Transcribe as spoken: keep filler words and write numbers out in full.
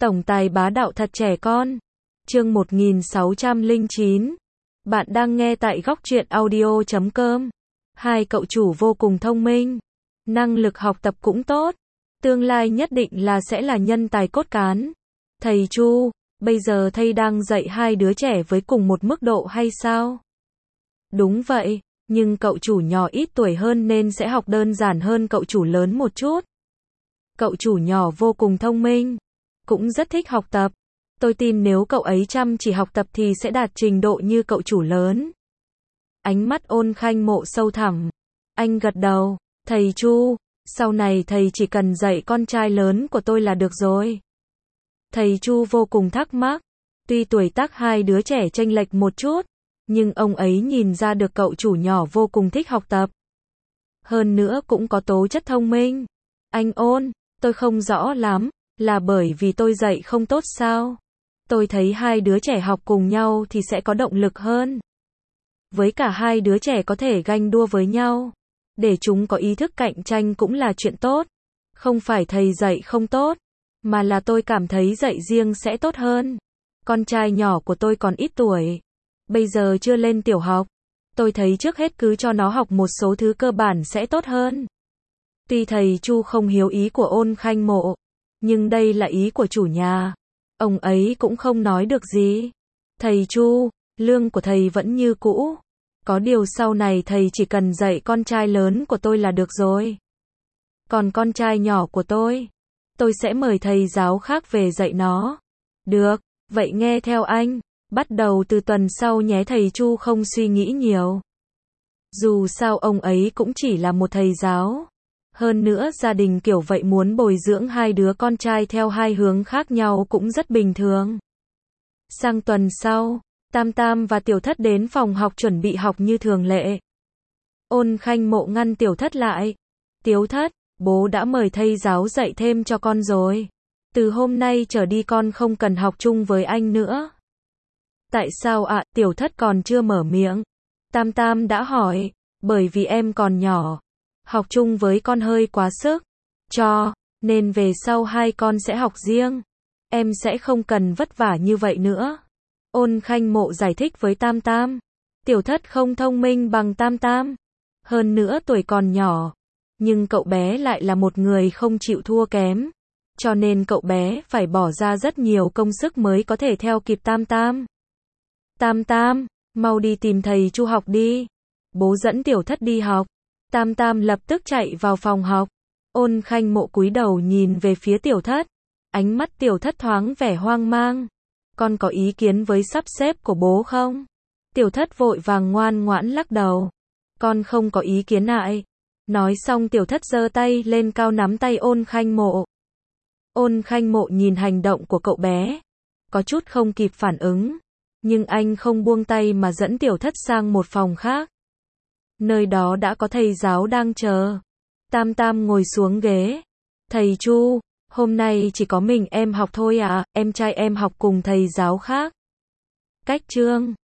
Tổng tài bá đạo thật trẻ con. Chương một nghìn sáu trăm lẻ chín. Bạn đang nghe tại góc truyện audio chấm com. Hai cậu chủ vô cùng thông minh, năng lực học tập cũng tốt, tương lai nhất định là sẽ là nhân tài cốt cán. Thầy Chu, bây giờ thầy đang dạy hai đứa trẻ với cùng một mức độ hay sao? Đúng vậy, nhưng cậu chủ nhỏ ít tuổi hơn nên sẽ học đơn giản hơn cậu chủ lớn một chút. Cậu chủ nhỏ vô cùng thông minh, cũng rất thích học tập. Tôi tin nếu cậu ấy chăm chỉ học tập thì sẽ đạt trình độ như cậu chủ lớn. Ánh mắt Ôn Khanh Mộ sâu thẳm. Anh gật đầu, thầy Chu, sau này thầy chỉ cần dạy con trai lớn của tôi là được rồi. Thầy Chu vô cùng thắc mắc, tuy tuổi tác hai đứa trẻ chênh lệch một chút, nhưng ông ấy nhìn ra được cậu chủ nhỏ vô cùng thích học tập. Hơn nữa cũng có tố chất thông minh. Anh Ôn, tôi không rõ lắm, là bởi vì tôi dạy không tốt sao? Tôi thấy hai đứa trẻ học cùng nhau thì sẽ có động lực hơn. Với cả hai đứa trẻ có thể ganh đua với nhau, để chúng có ý thức cạnh tranh cũng là chuyện tốt. Không phải thầy dạy không tốt, mà là tôi cảm thấy dạy riêng sẽ tốt hơn. Con trai nhỏ của tôi còn ít tuổi, bây giờ chưa lên tiểu học. Tôi thấy trước hết cứ cho nó học một số thứ cơ bản sẽ tốt hơn. Tuy thầy Chu không hiểu ý của Ôn Khanh Mộ, nhưng đây là ý của chủ nhà. Ông ấy cũng không nói được gì. Thầy Chu, lương của thầy vẫn như cũ. Có điều sau này thầy chỉ cần dạy con trai lớn của tôi là được rồi. Còn con trai nhỏ của tôi, tôi sẽ mời thầy giáo khác về dạy nó. Được, vậy nghe theo anh. Bắt đầu từ tuần sau nhé. Thầy Chu không suy nghĩ nhiều. Dù sao ông ấy cũng chỉ là một thầy giáo. Hơn nữa gia đình kiểu vậy muốn bồi dưỡng hai đứa con trai theo hai hướng khác nhau cũng rất bình thường. Sang tuần sau, Tam Tam và Tiểu Thất đến phòng học chuẩn bị học như thường lệ. Ôn Khanh Mộ ngăn Tiểu Thất lại. Tiểu Thất, bố đã mời thầy giáo dạy thêm cho con rồi. Từ hôm nay trở đi con không cần học chung với anh nữa. Tại sao ạ? À, Tiểu Thất còn chưa mở miệng. Tam Tam đã hỏi, bởi vì em còn nhỏ. Học chung với con hơi quá sức cho, nên về sau hai con sẽ học riêng. Em sẽ không cần vất vả như vậy nữa. Ôn Khanh Mộ giải thích với Tam Tam. Tiểu Thất không thông minh bằng Tam Tam. Hơn nữa tuổi còn nhỏ. Nhưng cậu bé lại là một người không chịu thua kém. Cho nên cậu bé phải bỏ ra rất nhiều công sức mới có thể theo kịp Tam Tam. Tam Tam, mau đi tìm thầy Chu học đi. Bố dẫn Tiểu Thất đi học. Tam Tam lập tức chạy vào phòng học. Ôn Khanh Mộ cúi đầu nhìn về phía Tiểu Thất. Ánh mắt Tiểu Thất thoáng vẻ hoang mang. Con có ý kiến với sắp xếp của bố không? Tiểu Thất vội vàng ngoan ngoãn lắc đầu. Con không có ý kiến ạ. Nói xong Tiểu Thất giơ tay lên cao nắm tay Ôn Khanh Mộ. Ôn Khanh Mộ nhìn hành động của cậu bé, có chút không kịp phản ứng. Nhưng anh không buông tay mà dẫn Tiểu Thất sang một phòng khác. Nơi đó đã có thầy giáo đang chờ. Tam Tam ngồi xuống ghế. Thầy Chu, hôm nay chỉ có mình em học thôi à, em trai em học cùng thầy giáo khác. Cách chương